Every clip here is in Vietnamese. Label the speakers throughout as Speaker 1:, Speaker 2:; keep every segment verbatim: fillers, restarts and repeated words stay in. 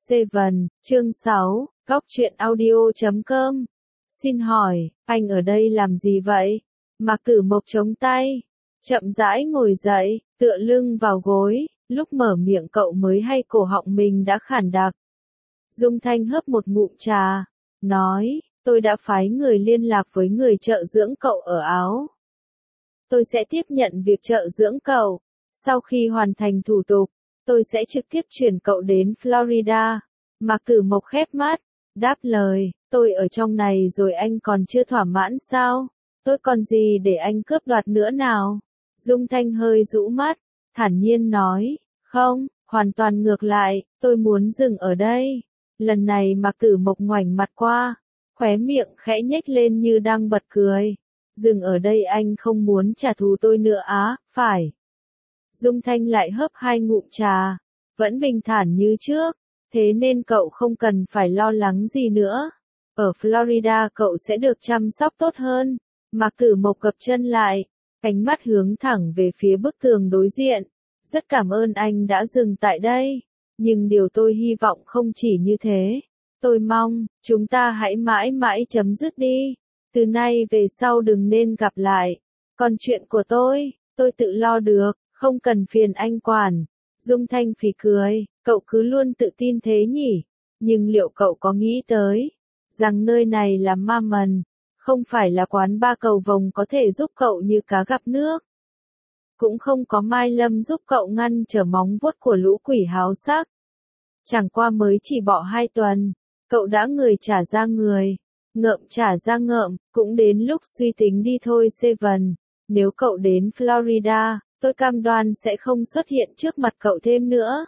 Speaker 1: Seven, chương sáu, góc truyện audio chấm com. Xin hỏi, anh ở đây làm gì vậy? Mạc Tử Mộc chống tay, chậm rãi ngồi dậy, tựa lưng vào gối, lúc mở miệng cậu mới hay cổ họng mình đã khản đặc. Dung Thanh hớp một ngụm trà, nói, tôi đã phái người liên lạc với người trợ dưỡng cậu ở Áo. Tôi sẽ tiếp nhận việc trợ dưỡng cậu. Sau khi hoàn thành thủ tục, tôi sẽ trực tiếp chuyển cậu đến Florida. Mạc Tử Mộc khép mắt, đáp lời, tôi ở trong này rồi anh còn chưa thỏa mãn sao? Tôi còn gì để anh cướp đoạt nữa nào? Dung Thanh hơi rũ mắt, thản nhiên nói, không, hoàn toàn ngược lại, tôi muốn dừng ở đây. Lần này Mạc Tử Mộc ngoảnh mặt qua, khóe miệng khẽ nhếch lên như đang bật cười. Dừng ở đây anh không muốn trả thù tôi nữa á, phải. Dung Thanh lại hớp hai ngụm trà, vẫn bình thản như trước, thế nên cậu không cần phải lo lắng gì nữa. Ở Florida cậu sẽ được chăm sóc tốt hơn. Mạc Tử Mộc gập chân lại, ánh mắt hướng thẳng về phía bức tường đối diện. Rất cảm ơn anh đã dừng tại đây, nhưng điều tôi hy vọng không chỉ như thế. Tôi mong, chúng ta hãy mãi mãi chấm dứt đi. Từ nay về sau đừng nên gặp lại. Còn chuyện của tôi, tôi tự lo được, không cần phiền anh quản. Dung Thanh phì cười, cậu cứ luôn tự tin thế nhỉ? Nhưng liệu cậu có nghĩ tới, rằng nơi này là ma mần, không phải là quán ba cầu vồng có thể giúp cậu như cá gặp nước. Cũng không có Mai Lâm giúp cậu ngăn trở móng vuốt của lũ quỷ háo sắc. Chẳng qua mới chỉ bỏ hai tuần, cậu đã người trả ra người, ngợm trả ra ngợm, cũng đến lúc suy tính đi thôi Seven. Nếu cậu đến Florida, tôi cam đoan sẽ không xuất hiện trước mặt cậu thêm nữa.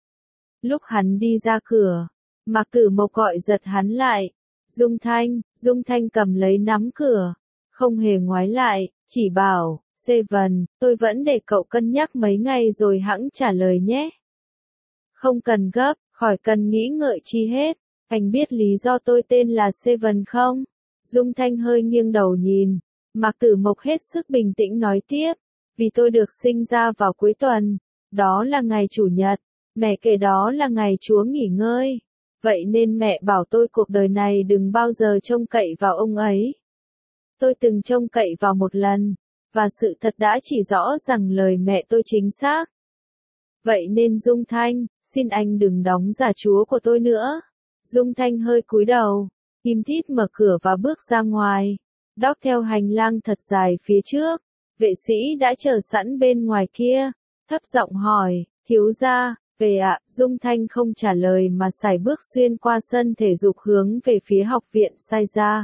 Speaker 1: Lúc hắn đi ra cửa, Mạc Tử Mộc gọi giật hắn lại. Dung Thanh, Dung Thanh cầm lấy nắm cửa, không hề ngoái lại, chỉ bảo, Seven, tôi vẫn để cậu cân nhắc mấy ngày rồi hẵng trả lời nhé. Không cần gấp, khỏi cần nghĩ ngợi chi hết, anh biết lý do tôi tên là Seven không? Dung Thanh hơi nghiêng đầu nhìn, Mạc Tử Mộc hết sức bình tĩnh nói tiếp, vì tôi được sinh ra vào cuối tuần, đó là ngày Chủ nhật, mẹ kể đó là ngày Chúa nghỉ ngơi. Vậy nên mẹ bảo tôi cuộc đời này đừng bao giờ trông cậy vào ông ấy. Tôi từng trông cậy vào một lần, và sự thật đã chỉ rõ rằng lời mẹ tôi chính xác. Vậy nên Dung Thanh, xin anh đừng đóng giả Chúa của tôi nữa. Dung Thanh hơi cúi đầu, im thít mở cửa và bước ra ngoài. Đóc theo hành lang thật dài phía trước, vệ sĩ đã chờ sẵn bên ngoài kia, thấp giọng hỏi, thiếu gia. Về ạ, à, Dung Thanh không trả lời mà sải bước xuyên qua sân thể dục hướng về phía học viện Sai Ra.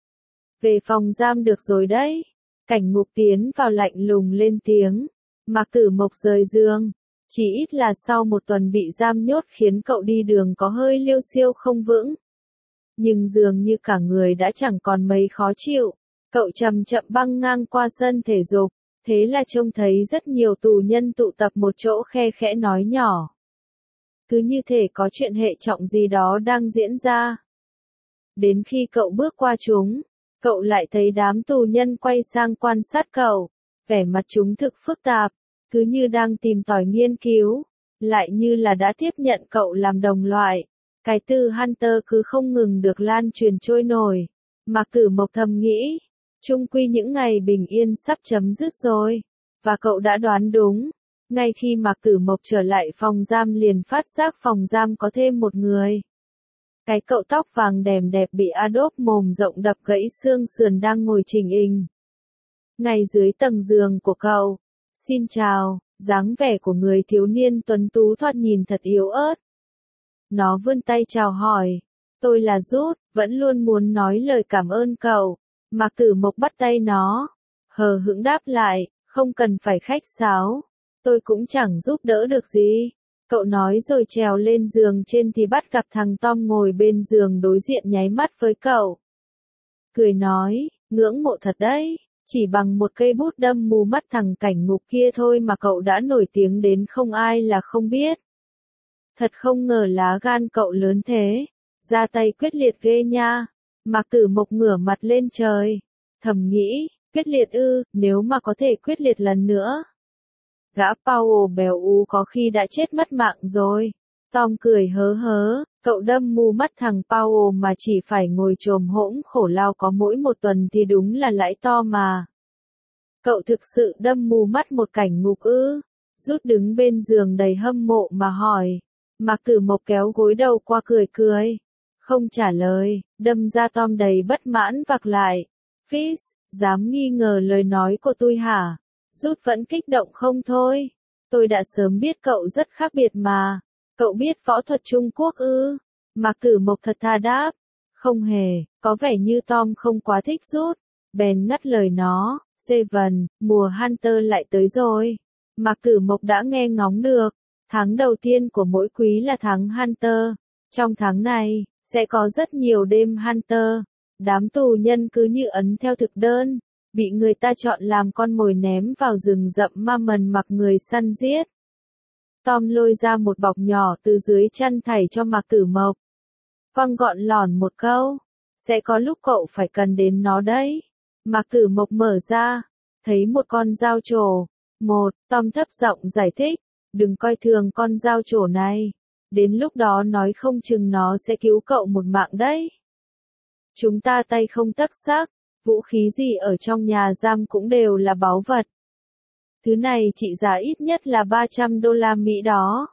Speaker 1: Về phòng giam được rồi đấy. Cảnh Ngục tiến vào lạnh lùng lên tiếng. Mạc Tử Mộc rời giường. Chỉ ít là sau một tuần bị giam nhốt khiến cậu đi đường có hơi liêu xiêu không vững. Nhưng dường như cả người đã chẳng còn mấy khó chịu. Cậu chậm chậm băng ngang qua sân thể dục. Thế là trông thấy rất nhiều tù nhân tụ tập một chỗ khe khẽ nói nhỏ. Cứ như thể có chuyện hệ trọng gì đó đang diễn ra. Đến khi cậu bước qua chúng, cậu lại thấy đám tù nhân quay sang quan sát cậu, vẻ mặt chúng thực phức tạp, cứ như đang tìm tòi nghiên cứu, lại như là đã tiếp nhận cậu làm đồng loại. Cái từ Hunter cứ không ngừng được lan truyền trôi nổi. Mạc Tử Mộc thầm nghĩ, chung quy những ngày bình yên sắp chấm dứt rồi, và cậu đã đoán đúng. Ngay khi Mạc Tử Mộc trở lại phòng giam liền phát giác phòng giam có thêm một người. Cái cậu tóc vàng đèm đẹp bị Adolf mồm rộng đập gãy xương sườn đang ngồi chỉnh hình. Ngay dưới tầng giường của cậu. Xin chào, dáng vẻ của người thiếu niên tuấn tú thoạt nhìn thật yếu ớt. Nó vươn tay chào hỏi. Tôi là Rút, vẫn luôn muốn nói lời cảm ơn cậu. Mạc Tử Mộc bắt tay nó. Hờ hững đáp lại, không cần phải khách sáo. Tôi cũng chẳng giúp đỡ được gì. Cậu nói rồi trèo lên giường trên thì bắt gặp thằng Tom ngồi bên giường đối diện nháy mắt với cậu. Cười nói, ngưỡng mộ thật đấy, chỉ bằng một cây bút đâm mù mắt thằng Cảnh Ngục kia thôi mà cậu đã nổi tiếng đến không ai là không biết. Thật không ngờ lá gan cậu lớn thế, ra tay quyết liệt ghê nha. Mạc Tử Mộc ngửa mặt lên trời, thầm nghĩ, quyết liệt ư, nếu mà có thể quyết liệt lần nữa. Gã Powell béo ú có khi đã chết mất mạng rồi. Tom cười hớ hớ, Cậu đâm mù mắt thằng Powell mà chỉ phải ngồi chồm hỗn khổ lao có mỗi một tuần thì đúng là lãi to mà. Cậu thực sự đâm mù mắt một cảnh ngục ư? Rút đứng bên giường đầy hâm mộ mà hỏi. Mạc Tử Mộc kéo gối đầu qua cười cười. Không trả lời, đâm ra Tom đầy bất mãn vặc lại. Fizz, dám nghi ngờ lời nói của tôi hả? Rút vẫn kích động không thôi. Tôi đã sớm biết cậu rất khác biệt mà. Cậu biết võ thuật Trung Quốc ư? Mạc Tử Mộc thật thà đáp. Không hề, có vẻ như Tom không quá thích Rút. Bèn ngắt lời nó. Seven, mùa Hunter lại tới rồi. Mạc Tử Mộc đã nghe ngóng được. Tháng đầu tiên của mỗi quý là tháng Hunter. Trong tháng này, sẽ có rất nhiều đêm Hunter. Đám tù nhân cứ như ấn theo thực đơn, bị người ta chọn làm con mồi ném vào rừng rậm ma mần mặc người săn giết. Tom lôi ra một bọc nhỏ từ dưới chăn thảy cho Mạc Tử Mộc. Vâng gọn lỏn một câu. Sẽ có lúc cậu phải cần đến nó đấy. Mạc Tử Mộc mở ra, thấy một con dao trổ. Một, Tom thấp giọng giải thích. Đừng coi thường con dao trổ này. Đến lúc đó nói không chừng nó sẽ cứu cậu một mạng đấy. Chúng ta tay không tấc sắc, vũ khí gì ở trong nhà giam cũng đều là báu vật. Thứ này trị giá ít nhất là ba trăm đô la Mỹ đó.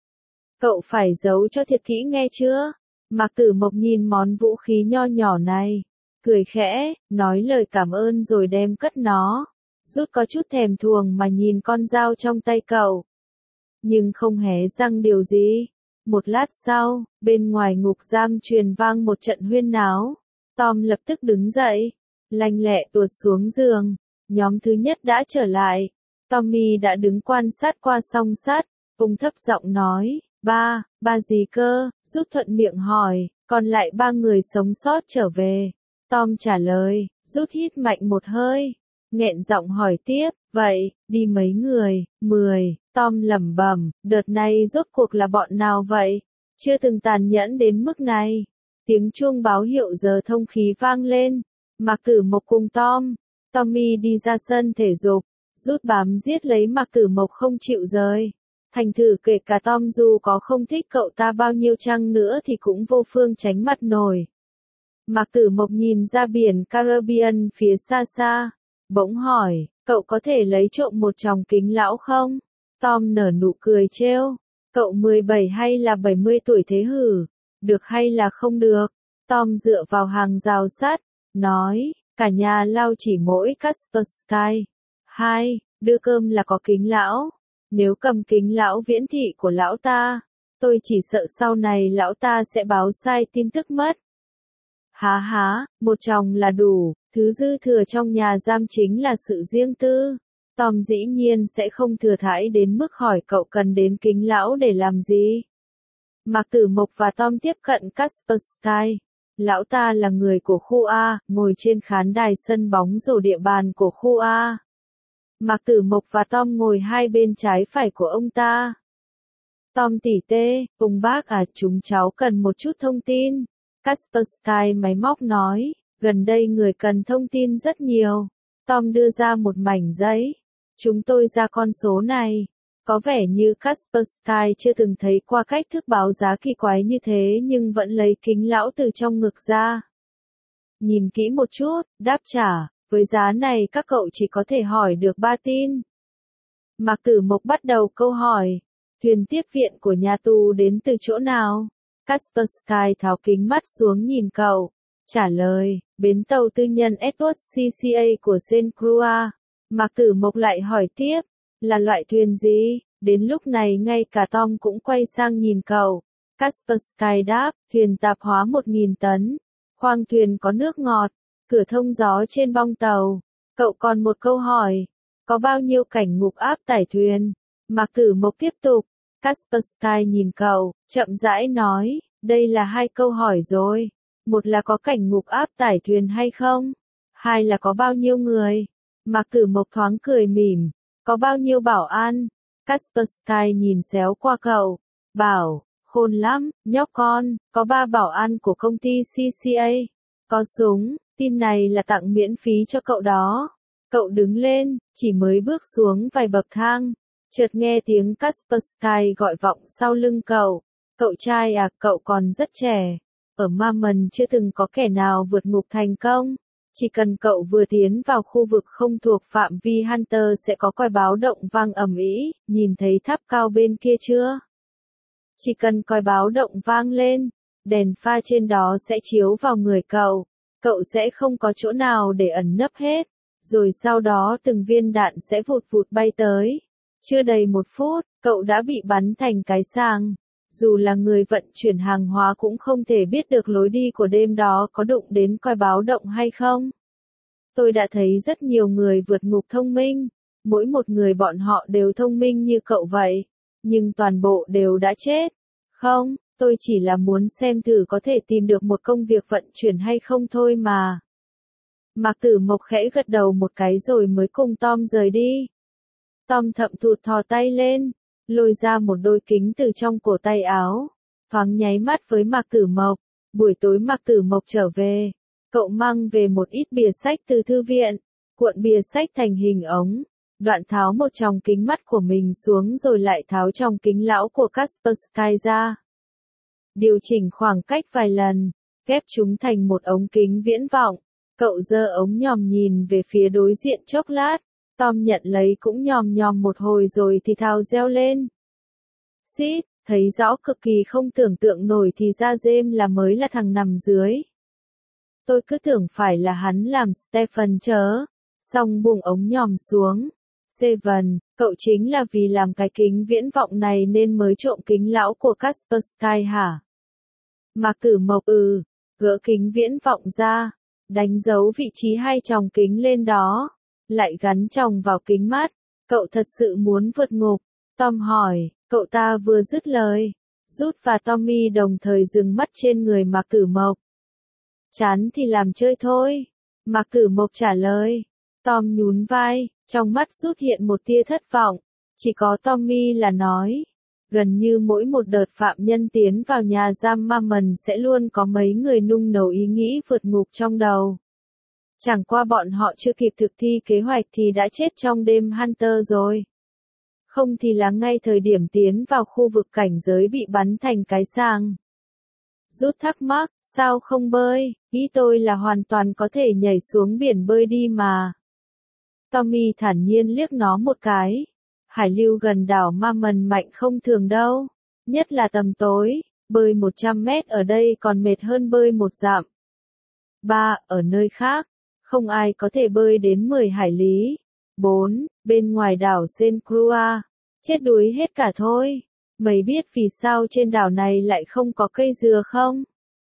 Speaker 1: Cậu phải giấu cho thiệt kỹ nghe chưa? Mạc Tử Mộc nhìn món vũ khí nho nhỏ này, cười khẽ, nói lời cảm ơn rồi đem cất nó. Rút có chút thèm thuồng mà nhìn con dao trong tay cậu. Nhưng không hé răng điều gì. Một lát sau, bên ngoài ngục giam truyền vang một trận huyên náo. Tom lập tức đứng dậy, lanh lẹ tuột xuống giường. Nhóm thứ nhất đã trở lại. Tommy đã đứng quan sát qua song sắt, ông thấp giọng nói, ba, ba gì cơ? Rút thuận miệng hỏi, còn lại ba người sống sót trở về. Tom trả lời, rút hít mạnh một hơi, nghẹn giọng hỏi tiếp, vậy, đi mấy người? Mười. Tom lẩm bẩm, đợt này rốt cuộc là bọn nào vậy? Chưa từng tàn nhẫn đến mức này. Tiếng chuông báo hiệu giờ thông khí vang lên. Mạc Tử Mộc cùng Tom, Tommy đi ra sân thể dục. Rút bám giết lấy Mạc Tử Mộc không chịu rời. Thành thử kể cả Tom dù có không thích cậu ta bao nhiêu chăng nữa thì cũng vô phương tránh mặt nổi. Mạc Tử Mộc nhìn ra biển Caribbean phía xa xa, bỗng hỏi, cậu có thể lấy trộm một tròng kính lão không? Tom nở nụ cười trêu, cậu mười bảy hay là bảy mươi tuổi thế hử? Được hay là không được? Tom dựa vào hàng rào sắt, nói, cả nhà lao chỉ mỗi Kaspersky. Hai, đưa cơm là có kính lão. Nếu cầm kính lão viễn thị của lão ta, tôi chỉ sợ sau này lão ta sẽ báo sai tin tức mất. Há há, một chồng là đủ, thứ dư thừa trong nhà giam chính là sự riêng tư. Tom dĩ nhiên sẽ không thừa thãi đến mức hỏi cậu cần đến kính lão để làm gì. Mạc Tử Mộc và Tom tiếp cận Kaspersky. Lão ta là người của khu A, ngồi trên khán đài sân bóng rổ địa bàn của khu A. Mạc Tử Mộc và Tom ngồi hai bên trái phải của ông ta. Tom tỉ tê, ông bác à, chúng cháu cần một chút thông tin. Kaspersky máy móc nói, gần đây người cần thông tin rất nhiều. Tom đưa ra một mảnh giấy. Chúng tôi ra con số này. Có vẻ như Kaspersky chưa từng thấy qua cách thức báo giá kỳ quái như thế nhưng vẫn lấy kính lão từ trong ngực ra. Nhìn kỹ một chút, đáp trả, với giá này các cậu chỉ có thể hỏi được ba tin. Mạc Tử Mộc bắt đầu câu hỏi, thuyền tiếp viện của nhà tù đến từ chỗ nào? Kaspersky tháo kính mắt xuống nhìn cậu, trả lời, bến tàu tư nhân Edward xê xê a của Saint Croix. Mạc Tử Mộc lại hỏi tiếp, là loại thuyền gì? Đến lúc này ngay cả Tom cũng quay sang nhìn cậu. Kaspersky đáp, thuyền tạp hóa một nghìn tấn. Khoang thuyền có nước ngọt, cửa thông gió trên bong tàu. Cậu còn một câu hỏi, có bao nhiêu cảnh ngục áp tải thuyền? Mạc Tử Mộc tiếp tục. Kaspersky nhìn cậu, chậm rãi nói, đây là hai câu hỏi rồi. Một là có cảnh ngục áp tải thuyền hay không? Hai là có bao nhiêu người? Mạc Tử Mộc thoáng cười mỉm, có bao nhiêu bảo an? Kaspersky nhìn xéo qua cậu, bảo, khôn lắm, nhóc con, có ba bảo an của công ty xê xê a. Có súng, tin này là tặng miễn phí cho cậu đó. Cậu đứng lên, chỉ mới bước xuống vài bậc thang. Chợt nghe tiếng Kaspersky gọi vọng sau lưng cậu. Cậu trai à, cậu còn rất trẻ. Ở Mammon chưa từng có kẻ nào vượt ngục thành công. Chỉ cần cậu vừa tiến vào khu vực không thuộc phạm vi Hunter sẽ có còi báo động vang ầm ĩ, nhìn thấy tháp cao bên kia chưa? Chỉ cần còi báo động vang lên, đèn pha trên đó sẽ chiếu vào người cậu. Cậu sẽ không có chỗ nào để ẩn nấp hết. Rồi sau đó từng viên đạn sẽ vụt vụt bay tới. Chưa đầy một phút, cậu đã bị bắn thành cái sàng. Dù là người vận chuyển hàng hóa cũng không thể biết được lối đi của đêm đó có đụng đến còi báo động hay không. Tôi đã thấy rất nhiều người vượt ngục thông minh. Mỗi một người bọn họ đều thông minh như cậu vậy. Nhưng toàn bộ đều đã chết. Không, tôi chỉ là muốn xem thử có thể tìm được một công việc vận chuyển hay không thôi mà. Mạc Tử Mộc khẽ gật đầu một cái rồi mới cùng Tom rời đi. Tom thậm thụt thò tay lên, lôi ra một đôi kính từ trong cổ tay áo, thoáng nháy mắt với Mạc Tử Mộc. Buổi tối Mạc Tử Mộc trở về, cậu mang về một ít bìa sách từ thư viện, cuộn bìa sách thành hình ống, đoạn tháo một tròng kính mắt của mình xuống rồi lại tháo tròng kính lão của Kaspersky ra. Điều chỉnh khoảng cách vài lần, ghép chúng thành một ống kính viễn vọng. Cậu giơ ống nhòm nhìn về phía đối diện chốc lát, Tom nhận lấy cũng nhòm nhòm một hồi rồi thì thào reo lên. Xít, thấy rõ cực kỳ không tưởng tượng nổi thì ra James là mới là thằng nằm dưới. Tôi cứ tưởng phải là hắn làm Stephen chớ, xong buông ống nhòm xuống. Seven, cậu chính là vì làm cái kính viễn vọng này nên mới trộm kính lão của Kaspersky hả? Mạc Tử Mộc ừ, gỡ kính viễn vọng ra. Đánh dấu vị trí hai tròng kính lên đó, lại gắn tròng vào kính mắt. Cậu thật sự muốn vượt ngục? Tom hỏi, cậu ta vừa dứt lời. Rút và Tommy đồng thời dừng mắt trên người Mạc Tử Mộc. Chán thì làm chơi thôi. Mạc Tử Mộc trả lời. Tom nhún vai, trong mắt xuất hiện một tia thất vọng. Chỉ có Tommy là nói. Gần như mỗi một đợt phạm nhân tiến vào nhà giam Mammon sẽ luôn có mấy người nung nấu ý nghĩ vượt ngục trong đầu. Chẳng qua bọn họ chưa kịp thực thi kế hoạch thì đã chết trong đêm Hunter rồi. Không thì là ngay thời điểm tiến vào khu vực cảnh giới bị bắn thành cái sàng. Rút thắc mắc, sao không bơi? Ý tôi là hoàn toàn có thể nhảy xuống biển bơi đi mà. Tommy thản nhiên liếc nó một cái. Hải lưu gần đảo Mammon mạnh không thường đâu. Nhất là tầm tối, bơi một trăm mét ở đây còn mệt hơn bơi một dặm. ba. Ở nơi khác, không ai có thể bơi đến mười hải lý. bốn. Bên ngoài đảo Saint Croix, chết đuối hết cả thôi. Mày biết vì sao trên đảo này lại không có cây dừa không?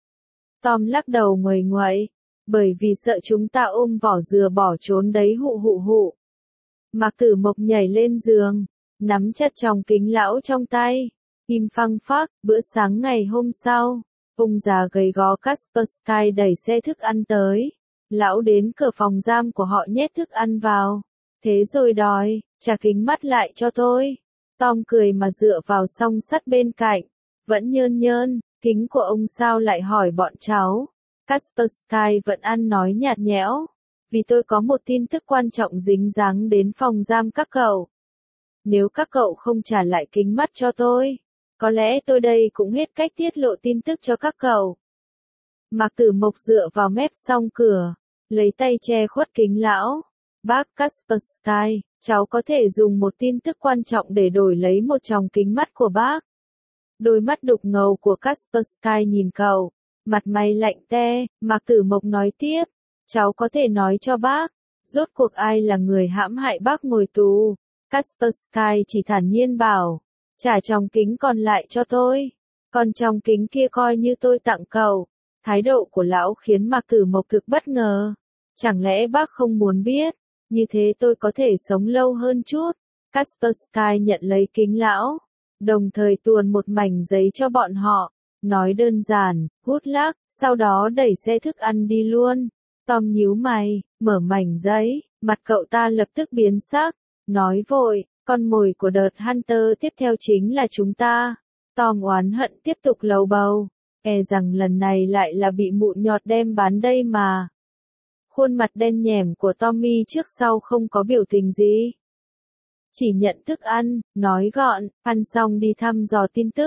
Speaker 1: Tom lắc đầu nguầy nguậy. Bởi vì sợ chúng ta ôm vỏ dừa bỏ trốn đấy hụ hụ hụ. Mạc Tử Mộc nhảy lên giường, nắm chặt tròng kính lão trong tay, im phăng phắc. Bữa sáng ngày hôm sau, ông già gầy gò Kaspersky đẩy xe thức ăn tới. Lão đến cửa phòng giam của họ nhét thức ăn vào. Thế rồi đòi, trả kính mắt lại cho tôi. Tom cười mà dựa vào song sắt bên cạnh, vẫn nhơn nhơn, kính của ông sao lại hỏi bọn cháu. Kaspersky vẫn ăn nói nhạt nhẽo. Vì tôi có một tin tức quan trọng dính dáng đến phòng giam các cậu. Nếu các cậu không trả lại kính mắt cho tôi, có lẽ tôi đây cũng hết cách tiết lộ tin tức cho các cậu. Mạc Tử Mộc dựa vào mép song cửa, lấy tay che khuất kính lão. Bác Kaspersky, cháu có thể dùng một tin tức quan trọng để đổi lấy một tròng kính mắt của bác. Đôi mắt đục ngầu của Kaspersky nhìn cậu, mặt mày lạnh te. Mạc Tử Mộc nói tiếp. Cháu có thể nói cho bác, rốt cuộc ai là người hãm hại bác ngồi tù. Kaspersky chỉ thản nhiên bảo, trả tròng kính còn lại cho tôi. Còn tròng kính kia coi như tôi tặng cậu. Thái độ của lão khiến Mạc Tử Mộc thực bất ngờ. Chẳng lẽ bác không muốn biết, như thế tôi có thể sống lâu hơn chút. Kaspersky nhận lấy kính lão, đồng thời tuồn một mảnh giấy cho bọn họ. Nói đơn giản, good luck, sau đó đẩy xe thức ăn đi luôn. Tom nhíu mày, mở mảnh giấy, mặt cậu ta lập tức biến sắc, nói vội, con mồi của đợt Hunter tiếp theo chính là chúng ta. Tom oán hận tiếp tục lầu bầu, e rằng lần này lại là bị mụn nhọt đem bán đây mà. Khuôn mặt đen nhẻm của Tommy trước sau không có biểu tình gì. Chỉ nhận thức ăn, nói gọn, ăn xong đi thăm dò tin tức.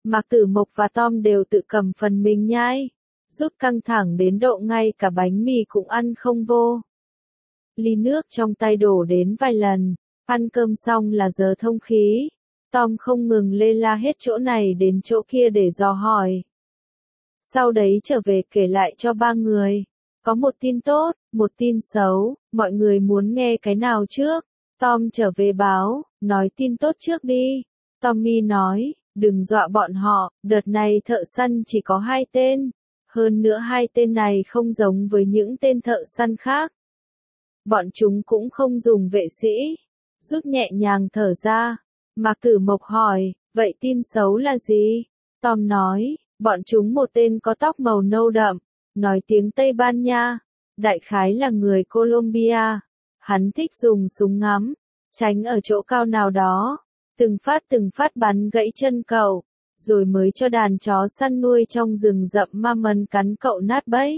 Speaker 1: Mạc Tử Mộc và Tom đều tự cầm phần mình nhai, rút căng thẳng đến độ ngay cả bánh mì cũng ăn không vô. Ly nước trong tay đổ đến vài lần, ăn cơm xong là giờ thông khí. Tom không ngừng lê la hết chỗ này đến chỗ kia để dò hỏi. Sau đấy trở về kể lại cho ba người. Có một tin tốt, một tin xấu, mọi người muốn nghe cái nào trước? Tom trở về báo, nói tin tốt trước đi. Tommy nói, đừng dọa bọn họ, đợt này thợ săn chỉ có hai tên. Hơn nữa hai tên này không giống với những tên thợ săn khác. Bọn chúng cũng không dùng vệ sĩ. Rút nhẹ nhàng thở ra. Mạc Tử Mộc hỏi, vậy tin xấu là gì? Tom nói, bọn chúng một tên có tóc màu nâu đậm, nói tiếng Tây Ban Nha, đại khái là người Colombia. Hắn thích dùng súng ngắm, tránh ở chỗ cao nào đó, từng phát từng phát bắn gãy chân cậu, rồi mới cho đàn chó săn nuôi trong rừng rậm ma mân cắn cậu nát bẫy.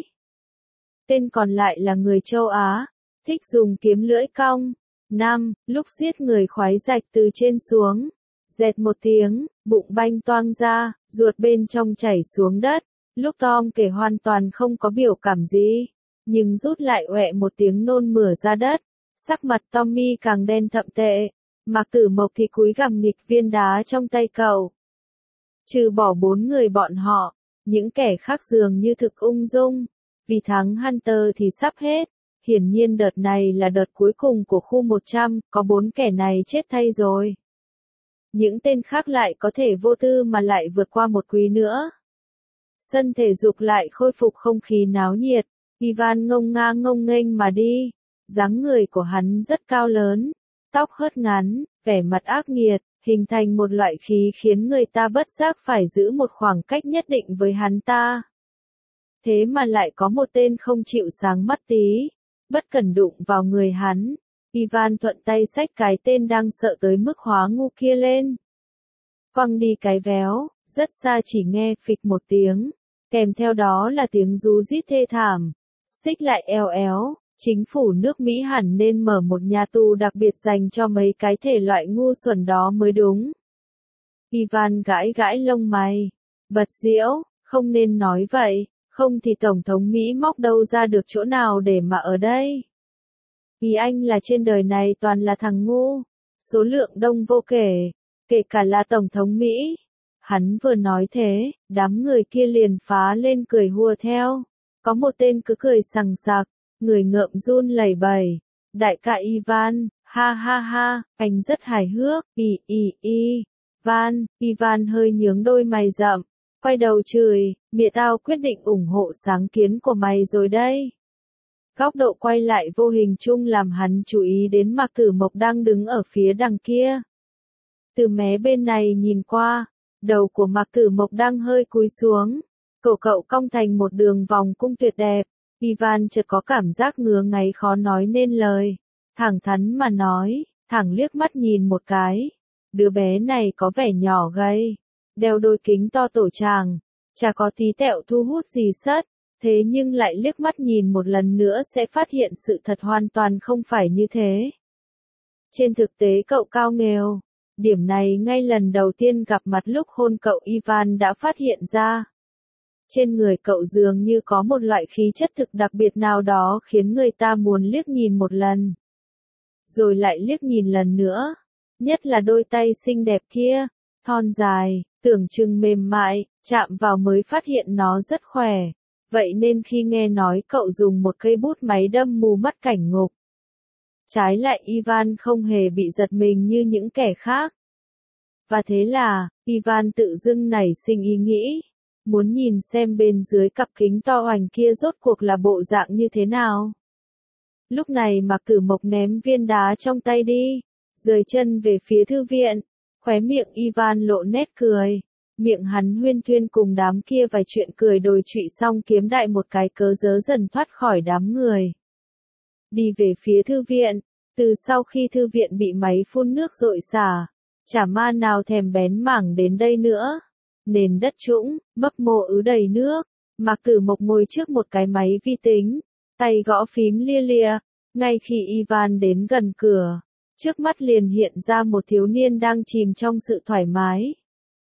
Speaker 1: Tên còn lại là người châu Á, thích dùng kiếm lưỡi cong. Năm, lúc giết người khoái rạch từ trên xuống, dẹt một tiếng, bụng banh toang ra, ruột bên trong chảy xuống đất. Lúc Tom kể hoàn toàn không có biểu cảm gì, nhưng rút lại oẹ một tiếng nôn mửa ra đất. Sắc mặt Tommy càng đen thậm tệ. Mạc Tử Mộc thì cúi gằm nghịch viên đá trong tay cậu. Trừ bỏ bốn người bọn họ, những kẻ khác dường như thực ung dung, vì thắng Hunter thì sắp hết. Hiển nhiên đợt này là đợt cuối cùng của khu một trăm, có bốn kẻ này chết thay rồi. Những tên khác lại có thể vô tư mà lại vượt qua một quý nữa. Sân thể dục lại khôi phục không khí náo nhiệt. Ivan ngông ngang ngông nghênh mà đi. Dáng người của hắn rất cao lớn, tóc hớt ngắn, vẻ mặt ác nghiệt, hình thành một loại khí khiến người ta bất giác phải giữ một khoảng cách nhất định với hắn ta. Thế mà lại có một tên không chịu sáng mắt tí, bất cẩn đụng vào người hắn. Ivan thuận tay xách cái tên đang sợ tới mức hóa ngu kia lên. Quăng đi cái véo, rất xa chỉ nghe phịch một tiếng, kèm theo đó là tiếng ru rít thê thảm. Stick lại eo éo, chính phủ nước Mỹ hẳn nên mở một nhà tù đặc biệt dành cho mấy cái thể loại ngu xuẩn đó mới đúng. Ivan gãi gãi lông mày, bật giễu, không nên nói vậy, không thì Tổng thống Mỹ móc đâu ra được chỗ nào để mà ở đây. Vì anh là trên đời này toàn là thằng ngu, số lượng đông vô kể, kể cả là Tổng thống Mỹ. Hắn vừa nói thế, đám người kia liền phá lên cười hùa theo. Có một tên cứ cười sằng sặc, người ngợm run lẩy bẩy. Đại ca Ivan, ha ha ha, anh rất hài hước, y y y. Van, Ivan hơi nhướng đôi mày rậm, quay đầu chửi, mẹ tao quyết định ủng hộ sáng kiến của mày rồi đây. Góc độ quay lại vô hình chung làm hắn chú ý đến Mạc Tử Mộc đang đứng ở phía đằng kia. Từ mé bên này nhìn qua, đầu của Mạc Tử Mộc đang hơi cúi xuống, cổ cậu cong thành một đường vòng cung tuyệt đẹp. Ivan chợt có cảm giác ngứa ngáy khó nói nên lời, thẳng thắn mà nói, thẳng liếc mắt nhìn một cái. Đứa bé này có vẻ nhỏ gầy, đeo đôi kính to tổ tràng, chả có tí tẹo thu hút gì sất, thế nhưng lại liếc mắt nhìn một lần nữa sẽ phát hiện sự thật hoàn toàn không phải như thế. Trên thực tế cậu cao nghèo, điểm này ngay lần đầu tiên gặp mặt lúc hôn cậu Ivan đã phát hiện ra. Trên người cậu dường như có một loại khí chất thực đặc biệt nào đó khiến người ta muốn liếc nhìn một lần. Rồi lại liếc nhìn lần nữa. Nhất là đôi tay xinh đẹp kia, thon dài, tưởng chừng mềm mại, chạm vào mới phát hiện nó rất khỏe. Vậy nên khi nghe nói cậu dùng một cây bút máy đâm mù mắt cảnh ngục. Trái lại Ivan không hề bị giật mình như những kẻ khác. Và thế là, Ivan tự dưng nảy sinh ý nghĩ. Muốn nhìn xem bên dưới cặp kính to hoành kia rốt cuộc là bộ dạng như thế nào. Lúc này Mạc Tử Mộc ném viên đá trong tay đi, rời chân về phía thư viện, khóe miệng Ivan lộ nét cười. Miệng hắn huyên thuyên cùng đám kia vài chuyện cười đồi trụy xong kiếm đại một cái cớ dớ dần thoát khỏi đám người. Đi về phía thư viện, từ sau khi thư viện bị máy phun nước dội xả, chả ma nào thèm bén mảng đến đây nữa. Nền đất trũng, mấp mô ứ đầy nước, Mạc Tử Mộc ngồi trước một cái máy vi tính, tay gõ phím lia lia, ngay khi Ivan đến gần cửa, trước mắt liền hiện ra một thiếu niên đang chìm trong sự thoải mái.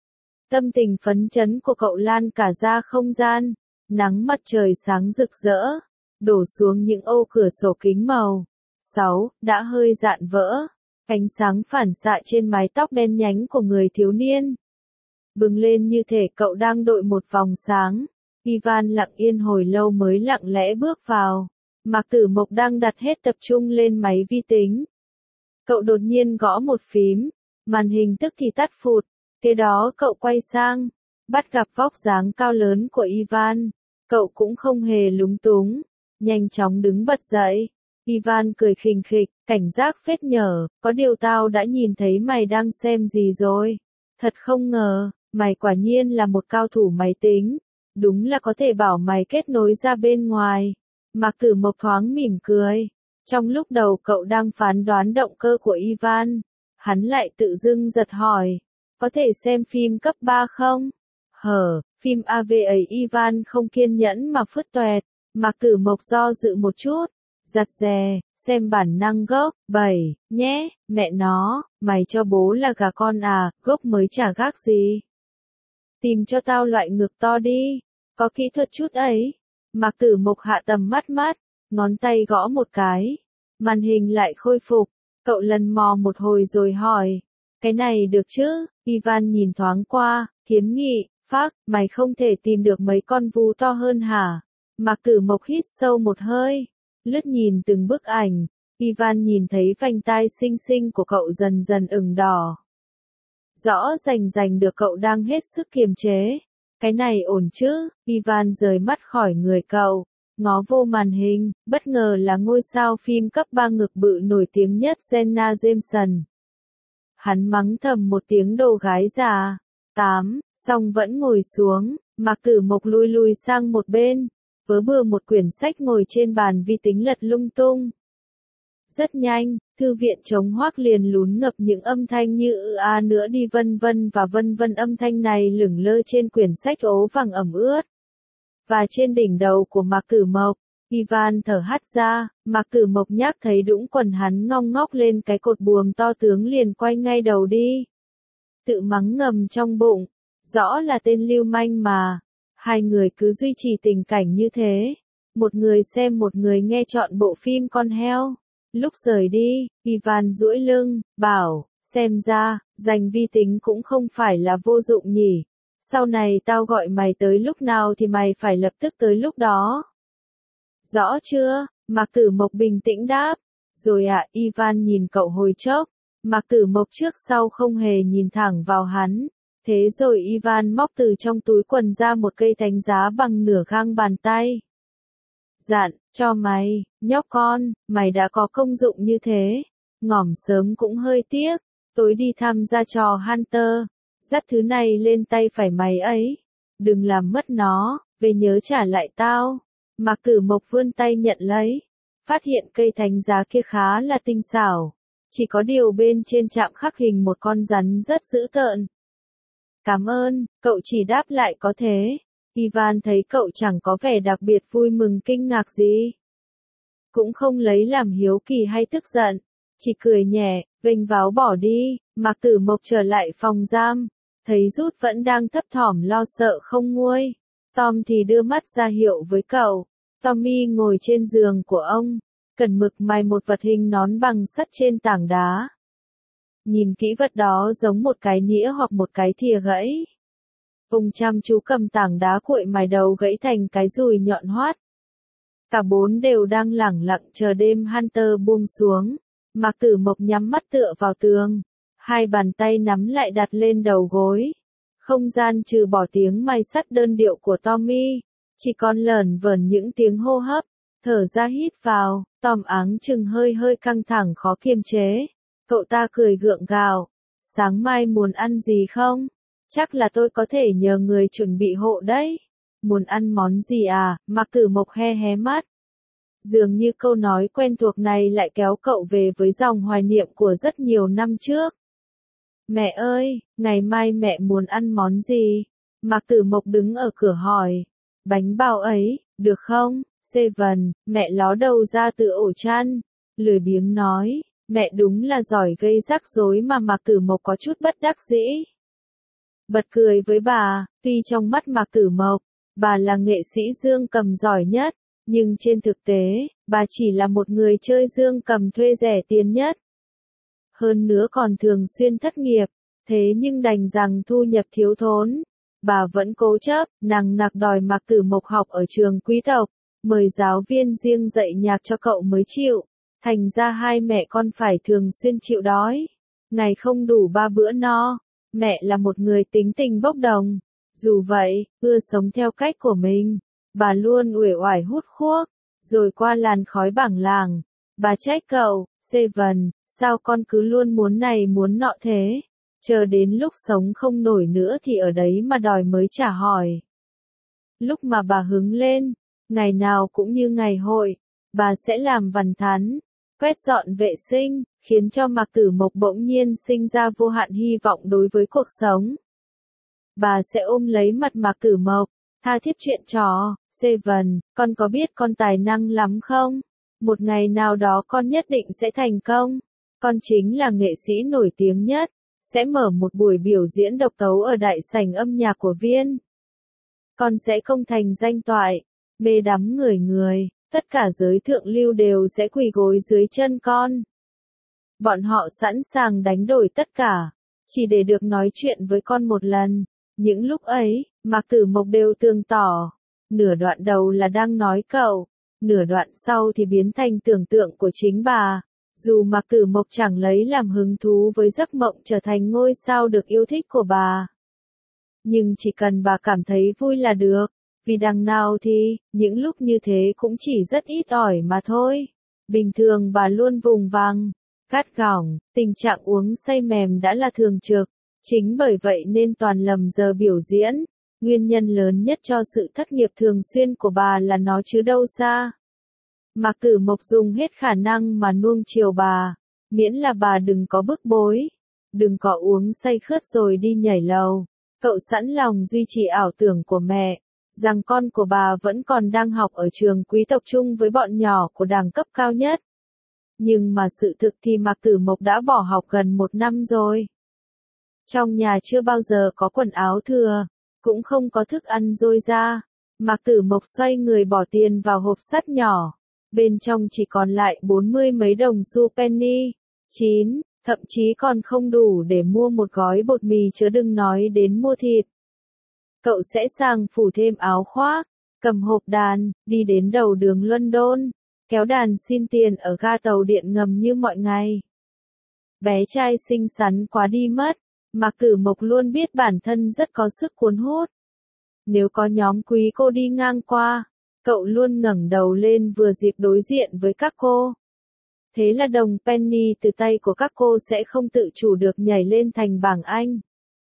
Speaker 1: Tâm tình phấn chấn của cậu lan cả ra không gian. Nắng mặt trời sáng rực rỡ, đổ xuống những ô cửa sổ kính màu. sáu. Đã hơi rạn vỡ. Ánh sáng phản xạ trên mái tóc đen nhánh của người thiếu niên. Bừng lên như thể cậu đang đội một vòng sáng. Ivan lặng yên hồi lâu mới lặng lẽ bước vào. Mạc Tử Mộc đang đặt hết tập trung lên máy vi tính. Cậu đột nhiên gõ một phím, màn hình tức thì tắt phụt. Kế đó cậu quay sang, bắt gặp vóc dáng cao lớn của Ivan. Cậu cũng không hề lúng túng, nhanh chóng đứng bật dậy. Ivan cười khình khịch, cảnh giác phết nhở, có điều tao đã nhìn thấy mày đang xem gì rồi. Thật không ngờ, mày quả nhiên là một cao thủ máy tính. Đúng là có thể bảo mày kết nối ra bên ngoài. Mạc Tử Mộc thoáng mỉm cười. Trong lúc đầu cậu đang phán đoán động cơ của Ivan, hắn lại tự dưng giật hỏi. Có thể xem phim cấp ba không? Hở, phim a vê ấy Ivan không kiên nhẫn mà phứt toẹt. Mạc Tử Mộc do dự một chút. Giặt dè, xem bản năng gốc, bảy, nhé, mẹ nó, mày cho bố là gà con à, gốc mới chả gác gì. Tìm cho tao loại ngực to đi, có kỹ thuật chút ấy. Mạc Tử Mộc hạ tầm mắt mắt, ngón tay gõ một cái. Màn hình lại khôi phục, cậu lần mò một hồi rồi hỏi. Cái này được chứ? Ivan nhìn thoáng qua, kiến nghị, phác, mày không thể tìm được mấy con vú to hơn hả? Mạc Tử Mộc hít sâu một hơi, lướt nhìn từng bức ảnh. Ivan nhìn thấy vành tai xinh xinh của cậu dần dần ửng đỏ. Rõ rành rành được cậu đang hết sức kiềm chế. Cái này ổn chứ? Ivan rời mắt khỏi người cậu, ngó vô màn hình, bất ngờ là ngôi sao phim cấp ba ngực bự nổi tiếng nhất Jenna Jameson. Hắn mắng thầm một tiếng đồ gái già. tám, xong vẫn ngồi xuống, Mạc Tử Mộc lui lui sang một bên, vớ bừa một quyển sách ngồi trên bàn vi tính lật lung tung. Rất nhanh, thư viện trống hoác liền lún ngập những âm thanh như ư a nữa đi vân vân và vân vân, âm thanh này lửng lơ trên quyển sách ố vàng ẩm ướt. Và trên đỉnh đầu của Mạc Tử Mộc, Ivan thở hắt ra, Mạc Tử Mộc nhắc thấy đũng quần hắn ngong ngóc lên cái cột buồm to tướng liền quay ngay đầu đi. Tự mắng ngầm trong bụng, rõ là tên lưu manh mà. Hai người cứ duy trì tình cảnh như thế. Một người xem một người nghe trọn bộ phim con heo. Lúc rời đi, Ivan duỗi lưng, bảo, xem ra, dành vi tính cũng không phải là vô dụng nhỉ. Sau này tao gọi mày tới lúc nào thì mày phải lập tức tới lúc đó. Rõ chưa? Mạc Tử Mộc bình tĩnh đáp. Rồi ạ, à, Ivan nhìn cậu hồi chốc. Mạc Tử Mộc trước sau không hề nhìn thẳng vào hắn. Thế rồi Ivan móc từ trong túi quần ra một cây thánh giá bằng nửa gang bàn tay. Dặn, cho mày, nhóc con, mày đã có công dụng như thế. Ngỏm sớm cũng hơi tiếc, tối đi tham gia trò Hunter. Dắt thứ này lên tay phải mày ấy. Đừng làm mất nó, về nhớ trả lại tao. Mạc Tử Mộc vươn tay nhận lấy. Phát hiện cây thánh giá kia khá là tinh xảo. Chỉ có điều bên trên chạm khắc hình một con rắn rất dữ tợn. Cảm ơn, cậu chỉ đáp lại có thế. Ivan thấy cậu chẳng có vẻ đặc biệt vui mừng kinh ngạc gì. Cũng không lấy làm hiếu kỳ hay tức giận. Chỉ cười nhẹ, vênh váo bỏ đi. Mạc Tử Mộc trở lại phòng giam. Thấy Rút vẫn đang thấp thỏm lo sợ không nguôi. Tom thì đưa mắt ra hiệu với cậu. Tommy ngồi trên giường của ông, cẩn mực mài một vật hình nón bằng sắt trên tảng đá. Nhìn kỹ vật đó giống một cái nĩa hoặc một cái thìa gãy. Ông chăm chú cầm tảng đá cuội mài đầu gãy thành cái dùi nhọn hoắt. Cả bốn đều đang lẳng lặng chờ đêm Hunter buông xuống. Mạc Tử Mộc nhắm mắt tựa vào tường, hai bàn tay nắm lại đặt lên đầu gối. Không gian trừ bỏ tiếng mài sắt đơn điệu của Tommy, chỉ còn lởn vởn những tiếng hô hấp, thở ra hít vào. Tom áng chừng hơi hơi căng thẳng khó kiềm chế. Cậu ta cười gượng gạo. Sáng mai muốn ăn gì không? Chắc là tôi có thể nhờ người chuẩn bị hộ đấy. Muốn ăn món gì à? Mạc Tử Mộc he hé mắt. Dường như câu nói quen thuộc này lại kéo cậu về với dòng hoài niệm của rất nhiều năm trước. Mẹ ơi, ngày mai mẹ muốn ăn món gì? Mạc Tử Mộc đứng ở cửa hỏi. Bánh bao ấy, được không? Seven, mẹ ló đầu ra từ ổ chăn. Lười biếng nói, mẹ đúng là giỏi gây rắc rối mà. Mạc Tử Mộc có chút bất đắc dĩ. bật cười với bà, tuy trong mắt Mạc Tử Mộc, bà là nghệ sĩ dương cầm giỏi nhất, nhưng trên thực tế, bà chỉ là một người chơi dương cầm thuê rẻ tiền nhất. Hơn nữa còn thường xuyên thất nghiệp, thế nhưng đành rằng thu nhập thiếu thốn. Bà vẫn cố chấp, nằng nặc đòi Mạc Tử Mộc học ở trường quý tộc, mời giáo viên riêng dạy nhạc cho cậu mới chịu. Thành ra hai mẹ con phải thường xuyên chịu đói. Ngày không đủ ba bữa no. Mẹ là một người tính tình bốc đồng. Dù vậy, ưa sống theo cách của mình. Bà luôn uể oải hút thuốc, rồi qua làn khói bảng làng. Bà trách cậu, Seven, sao con cứ luôn muốn này muốn nọ thế? Chờ đến lúc sống không nổi nữa thì ở đấy mà đòi mới trả hỏi. Lúc mà bà hứng lên, ngày nào cũng như ngày hội, bà sẽ làm vằn thắn, quét dọn vệ sinh, khiến cho Mạc Tử Mộc bỗng nhiên sinh ra vô hạn hy vọng đối với cuộc sống. Bà sẽ ôm lấy mặt Mạc Tử Mộc, tha thiết chuyện trò, Seven, con có biết con tài năng lắm không? Một ngày nào đó con nhất định sẽ thành công. Con chính là nghệ sĩ nổi tiếng nhất, sẽ mở một buổi biểu diễn độc tấu ở đại sảnh âm nhạc của Viên. Con sẽ công thành danh toại, mê đắm người người, tất cả giới thượng lưu đều sẽ quỳ gối dưới chân con. Bọn họ sẵn sàng đánh đổi tất cả, chỉ để được nói chuyện với con một lần. Những lúc ấy, Mạc Tử Mộc đều tường tỏ. Nửa đoạn đầu là đang nói cậu, nửa đoạn sau thì biến thành tưởng tượng của chính bà. Dù Mạc Tử Mộc chẳng lấy làm hứng thú với giấc mộng trở thành ngôi sao được yêu thích của bà. Nhưng chỉ cần bà cảm thấy vui là được, vì đằng nào thì, những lúc như thế cũng chỉ rất ít ỏi mà thôi. Bình thường bà luôn vùng vằng, gắt gỏng, tình trạng uống say mềm đã là thường trực. Chính bởi vậy nên toàn lầm giờ biểu diễn. Nguyên nhân lớn nhất cho sự thất nghiệp thường xuyên của bà là nó chứ đâu xa. Mạc Tử Mộc dùng hết khả năng mà nuông chiều bà, miễn là bà đừng có bức bối, đừng có uống say khướt rồi đi nhảy lầu. Cậu sẵn lòng duy trì ảo tưởng của mẹ, rằng con của bà vẫn còn đang học ở trường quý tộc chung với bọn nhỏ của đẳng cấp cao nhất. Nhưng mà sự thực thì Mạc Tử Mộc đã bỏ học gần một năm rồi. Trong nhà chưa bao giờ có quần áo thừa, cũng không có thức ăn dôi ra. Mạc Tử Mộc xoay người bỏ tiền vào hộp sắt nhỏ. Bên trong chỉ còn lại bốn mươi mấy đồng xu penny, chín, thậm chí còn không đủ để mua một gói bột mì chớ đừng nói đến mua thịt. Cậu sẽ sang phủ thêm áo khoác, cầm hộp đàn, đi đến đầu đường London, kéo đàn xin tiền ở ga tàu điện ngầm như mọi ngày. Bé trai xinh xắn quá đi mất, Mạc Tử Mộc luôn biết bản thân rất có sức cuốn hút. Nếu có nhóm quý cô đi ngang qua, cậu luôn ngẩng đầu lên vừa dịp đối diện với các cô. Thế là đồng penny từ tay của các cô sẽ không tự chủ được nhảy lên thành bảng Anh.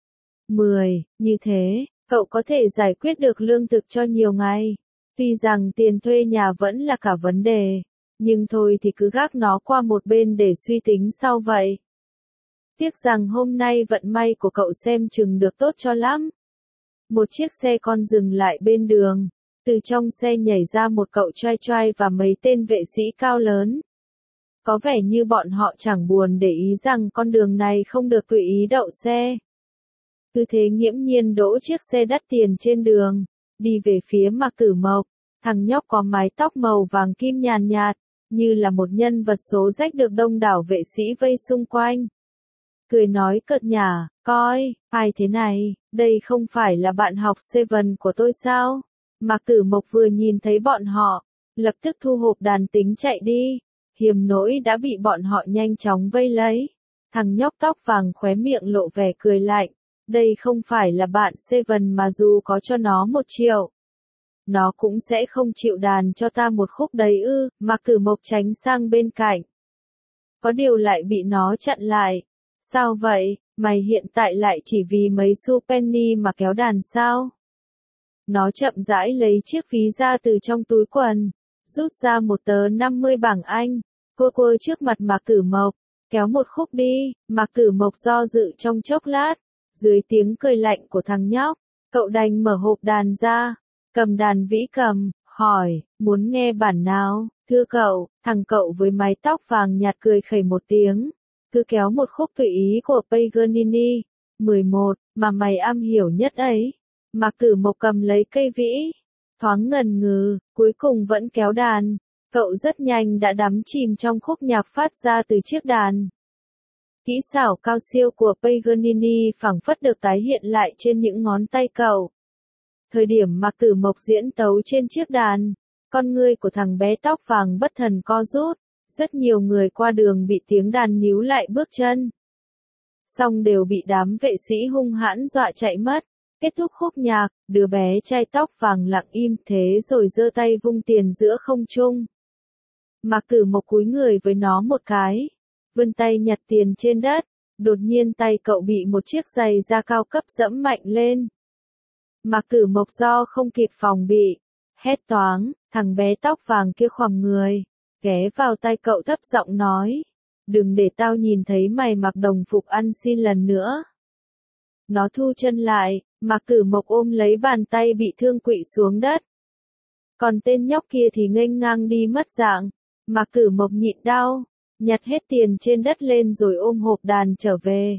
Speaker 1: mười. Như thế, cậu có thể giải quyết được lương thực cho nhiều ngày. Tuy rằng tiền thuê nhà vẫn là cả vấn đề, nhưng thôi thì cứ gác nó qua một bên để suy tính sau vậy. Tiếc rằng hôm nay vận may của cậu xem chừng được tốt cho lắm. Một chiếc xe con dừng lại bên đường. Từ trong xe nhảy ra một cậu trai trai và mấy tên vệ sĩ cao lớn. Có vẻ như bọn họ chẳng buồn để ý rằng con đường này không được tùy ý đậu xe. Cứ thế nghiễm nhiên đỗ chiếc xe đắt tiền trên đường, đi về phía Mạc Tử Mộc. Thằng nhóc có mái tóc màu vàng kim nhàn nhạt, như là một nhân vật số rách được đông đảo vệ sĩ vây xung quanh. Cười nói cợt nhả, coi, ai thế này, đây không phải là bạn học Seven của tôi sao? Mạc Tử Mộc vừa nhìn thấy bọn họ, lập tức thu hộp đàn tính chạy đi, hiềm nỗi đã bị bọn họ nhanh chóng vây lấy. Thằng nhóc tóc vàng khóe miệng lộ vẻ cười lạnh, đây không phải là bạn Seven mà dù có cho nó một triệu. Nó cũng sẽ không chịu đàn cho ta một khúc đấy ư, Mạc Tử Mộc tránh sang bên cạnh. Có điều lại bị nó chặn lại. Sao vậy, mày hiện tại lại chỉ vì mấy xu penny mà kéo đàn sao? Nó chậm rãi lấy chiếc ví ra từ trong túi quần, rút ra một tờ năm mươi bảng Anh, cua cua trước mặt Mạc Tử Mộc, kéo một khúc đi. Mạc Tử Mộc do dự trong chốc lát, dưới tiếng cười lạnh của thằng nhóc, cậu đành mở hộp đàn ra, cầm đàn vĩ cầm, hỏi, muốn nghe bản nào? Thưa cậu, thằng cậu với mái tóc vàng nhạt cười khẩy một tiếng, cứ kéo một khúc tùy ý của Paganini. mười một, mà mày am hiểu nhất ấy. Mạc Tử Mộc cầm lấy cây vĩ, thoáng ngần ngừ, cuối cùng vẫn kéo đàn. Cậu rất nhanh đã đắm chìm trong khúc nhạc phát ra từ chiếc đàn. Kỹ xảo cao siêu của Paganini phảng phất được tái hiện lại trên những ngón tay cậu. Thời điểm Mạc Tử Mộc diễn tấu trên chiếc đàn, con ngươi của thằng bé tóc vàng bất thần co rút, rất nhiều người qua đường bị tiếng đàn níu lại bước chân. Xong đều bị đám vệ sĩ hung hãn dọa chạy mất. Kết thúc khúc nhạc, đứa bé trai tóc vàng lặng im thế rồi giơ tay vung tiền giữa không trung. Mạc Tử Mộc cúi người với nó một cái, vươn tay nhặt tiền trên đất, đột nhiên tay cậu bị một chiếc giày da cao cấp dẫm mạnh lên. Mạc Tử Mộc do không kịp phòng bị, hét toáng, thằng bé tóc vàng kia khoằm người, ghé vào tay cậu thấp giọng nói, đừng để tao nhìn thấy mày mặc đồng phục ăn xin lần nữa. Nó thu chân lại, Mạc Tử Mộc ôm lấy bàn tay bị thương quỵ xuống đất. Còn tên nhóc kia thì nghênh ngang đi mất dạng. Mạc Tử Mộc nhịn đau, nhặt hết tiền trên đất lên rồi ôm hộp đàn trở về.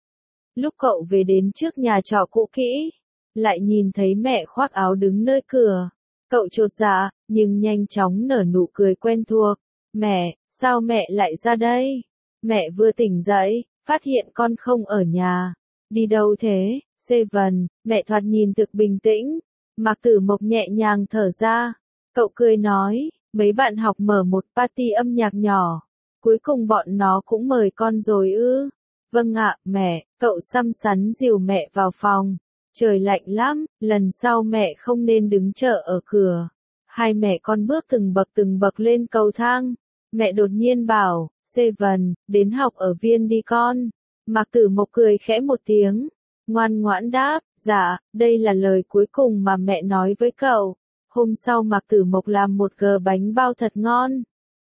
Speaker 1: Lúc cậu về đến trước nhà trọ cũ kỹ, lại nhìn thấy mẹ khoác áo đứng nơi cửa. Cậu chột dạ, nhưng nhanh chóng nở nụ cười quen thuộc. Mẹ, sao mẹ lại ra đây? Mẹ vừa tỉnh dậy, phát hiện con không ở nhà. Đi đâu thế? Seven, mẹ thoạt nhìn thực bình tĩnh. Mạc Tử Mộc nhẹ nhàng thở ra. Cậu cười nói, mấy bạn học mở một party âm nhạc nhỏ. Cuối cùng bọn nó cũng mời con rồi ư? Vâng ạ, mẹ, cậu xăm xắn dìu mẹ vào phòng. Trời lạnh lắm, lần sau mẹ không nên đứng chờ ở cửa. Hai mẹ con bước từng bậc từng bậc lên cầu thang. Mẹ đột nhiên bảo, Seven, đến học ở viên đi con. Mạc Tử Mộc cười khẽ một tiếng, ngoan ngoãn đáp, dạ, đây là lời cuối cùng mà mẹ nói với cậu. Hôm sau Mạc Tử Mộc làm một gờ bánh bao thật ngon.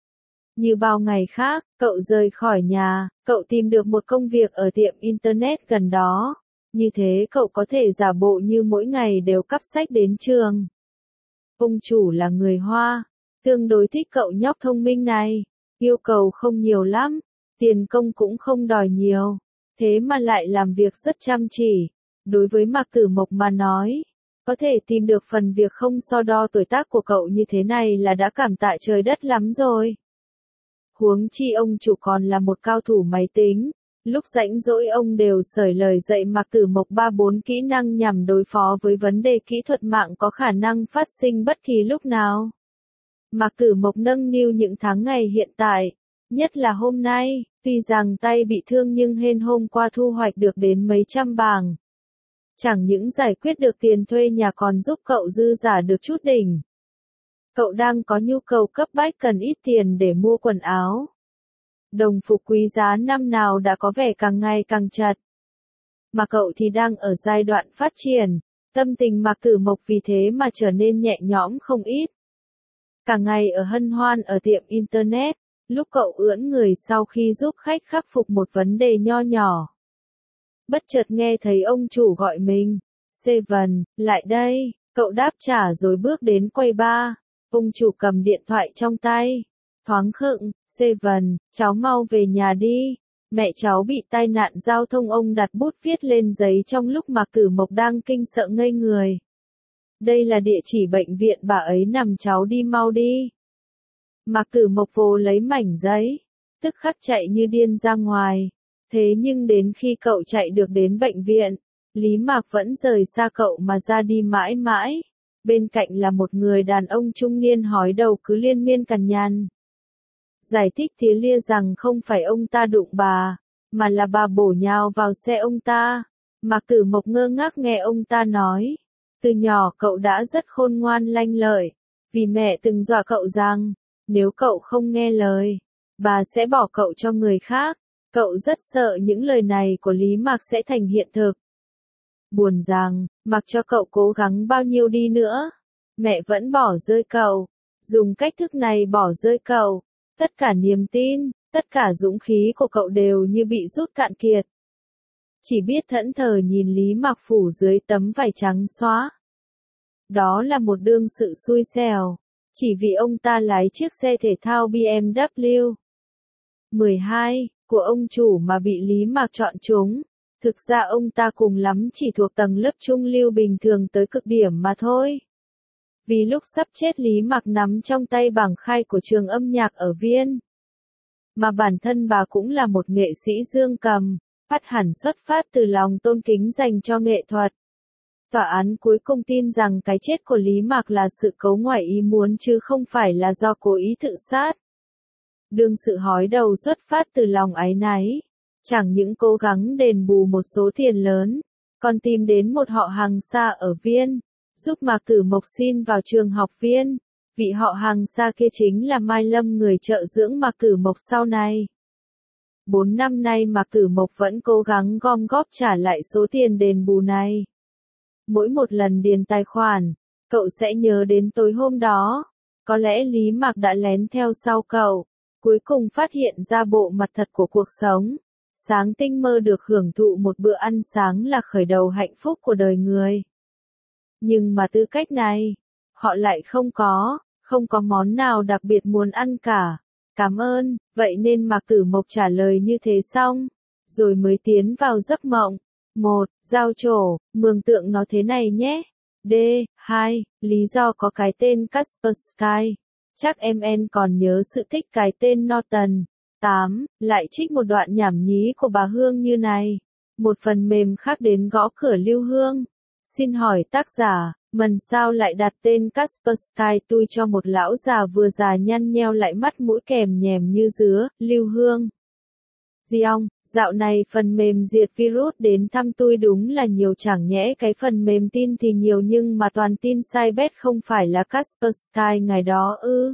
Speaker 1: Như bao ngày khác, cậu rời khỏi nhà, cậu tìm được một công việc ở tiệm Internet gần đó. Như thế cậu có thể giả bộ như mỗi ngày đều cắp sách đến trường. Ông chủ là người Hoa, tương đối thích cậu nhóc thông minh này, yêu cầu không nhiều lắm, tiền công cũng không đòi nhiều, thế mà lại làm việc rất chăm chỉ. Đối với Mạc Tử Mộc mà nói, có thể tìm được phần việc không so đo tuổi tác của cậu như thế này là đã cảm tạ trời đất lắm rồi. Huống chi ông chủ còn là một cao thủ máy tính, lúc rảnh rỗi ông đều sởi lời dạy Mạc Tử Mộc ba bốn kỹ năng nhằm đối phó với vấn đề kỹ thuật mạng có khả năng phát sinh bất kỳ lúc nào. Mạc Tử Mộc nâng niu những tháng ngày hiện tại, nhất là hôm nay, tuy rằng tay bị thương nhưng hên hôm qua thu hoạch được đến mấy trăm bảng. Chẳng những giải quyết được tiền thuê nhà còn giúp cậu dư giả được chút đỉnh. Cậu đang có nhu cầu cấp bách cần ít tiền để mua quần áo. Đồng phục quý giá năm nào đã có vẻ càng ngày càng chật. Mà cậu thì đang ở giai đoạn phát triển, tâm tình Mạc Tử Mộc vì thế mà trở nên nhẹ nhõm không ít. Cả ngày ở hân hoan ở tiệm Internet, lúc cậu ưỡn người sau khi giúp khách khắc phục một vấn đề nho nhỏ. Bất chợt nghe thấy ông chủ gọi mình. Seven, lại đây, cậu đáp trả rồi bước đến quầy bar. Ông chủ cầm điện thoại trong tay. Thoáng khựng, Seven, cháu mau về nhà đi. Mẹ cháu bị tai nạn giao thông. Ông đặt bút viết lên giấy trong lúc Mạc Tử Mộc đang kinh sợ ngây người. Đây là địa chỉ bệnh viện bà ấy nằm, cháu đi mau đi. Mạc Tử Mộc vồ lấy mảnh giấy, tức khắc chạy như điên ra ngoài. Thế nhưng đến khi cậu chạy được đến bệnh viện, Lý Mạc vẫn rời xa cậu mà ra đi mãi mãi. Bên cạnh là một người đàn ông trung niên hói đầu cứ liên miên cằn nhằn. Giải thích tía lia rằng không phải ông ta đụng bà, mà là bà bổ nhào vào xe ông ta. Mạc Tử Mộc ngơ ngác nghe ông ta nói. Từ nhỏ cậu đã rất khôn ngoan lanh lợi, vì mẹ từng dọa cậu rằng, nếu cậu không nghe lời, bà sẽ bỏ cậu cho người khác. Cậu rất sợ những lời này của Lý Mạc sẽ thành hiện thực. Buồn rằng, mặc cho cậu cố gắng bao nhiêu đi nữa, mẹ vẫn bỏ rơi cậu. Dùng cách thức này bỏ rơi cậu, tất cả niềm tin, tất cả dũng khí của cậu đều như bị rút cạn kiệt. Chỉ biết thẫn thờ nhìn Lý Mạc phủ dưới tấm vải trắng xóa. Đó là một đương sự xui xẻo, chỉ vì ông ta lái chiếc xe thể thao bê em vê mười hai của ông chủ mà bị Lý Mạc chọn chúng. Thực ra ông ta cùng lắm chỉ thuộc tầng lớp trung lưu bình thường tới cực điểm mà thôi. Vì lúc sắp chết Lý Mạc nắm trong tay bảng khai của trường âm nhạc ở Viên. Mà bản thân bà cũng là một nghệ sĩ dương cầm, phát hẳn xuất phát từ lòng tôn kính dành cho nghệ thuật. Tòa án cuối cùng tin rằng cái chết của Lý Mạc là sự cấu ngoài ý muốn chứ không phải là do cố ý tự sát. Đương sự hói đầu xuất phát từ lòng áy náy, chẳng những cố gắng đền bù một số tiền lớn, còn tìm đến một họ hàng xa ở Viên, giúp Mạc Tử Mộc xin vào trường học Viên. Vị họ hàng xa kia chính là Mai Lâm, người trợ dưỡng Mạc Tử Mộc sau này. Bốn năm nay Mạc Tử Mộc vẫn cố gắng gom góp trả lại số tiền đền bù này. Mỗi một lần điền tài khoản, cậu sẽ nhớ đến tối hôm đó. Có lẽ Lý Mạc đã lén theo sau cậu, cuối cùng phát hiện ra bộ mặt thật của cuộc sống. Sáng tinh mơ được hưởng thụ một bữa ăn sáng là khởi đầu hạnh phúc của đời người. Nhưng mà tư cách này, họ lại không có, không có món nào đặc biệt muốn ăn cả. Cảm ơn, vậy nên Mạc Tử Mộc trả lời như thế xong, rồi mới tiến vào giấc mộng. một. Giao trổ, mường tượng nó thế này nhé. D. hai. Lý do có cái tên Kaspersky. Chắc em en còn nhớ sự thích cái tên Norton. tám. Lại trích một đoạn nhảm nhí của bà Hương như này. Một phần mềm khác đến gõ cửa Lưu Hương. Xin hỏi tác giả, mần sao lại đặt tên Kaspersky tui cho một lão già vừa già nhăn nheo lại mắt mũi kèm nhèm như dứa, Lưu Hương. Giong, dạo này phần mềm diệt virus đến thăm tui đúng là nhiều, chẳng nhẽ cái phần mềm tin thì nhiều nhưng mà toàn tin sai bét không phải là Kaspersky ngày đó ư.